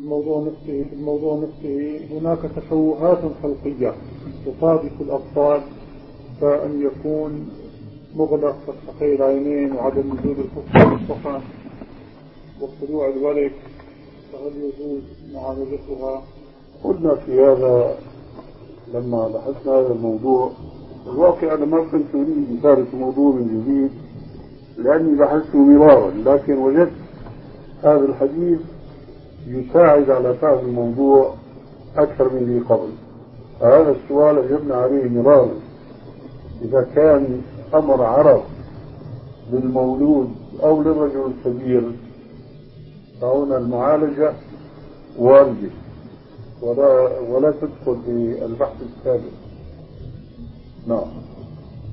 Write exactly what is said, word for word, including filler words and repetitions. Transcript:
الموضوع نفسه الموضوع نفسه هناك تشوهات خلقية تصادف الأطفال، فأن يكون مغلق فتحي العينين وعدم وجود الكفر والصفا وطلوع الورق، فهل يجوز معالجتها؟ قلنا في هذا لما بحثنا هذا الموضوع. الواقع أنا ما كنت أريد إثارة الموضوع من جديد لأني بحثته مرارا، لكن وجدت هذا الحديث يساعد على فهم الموضوع أكثر من ذي قبل. هذا السؤال أجبنا عليه مرارا. إذا كان أمر عرض للمولود أو للرجل الكبير فهنا المعالجة واردة ولا ولا تدخل في البحث السابق. نعم.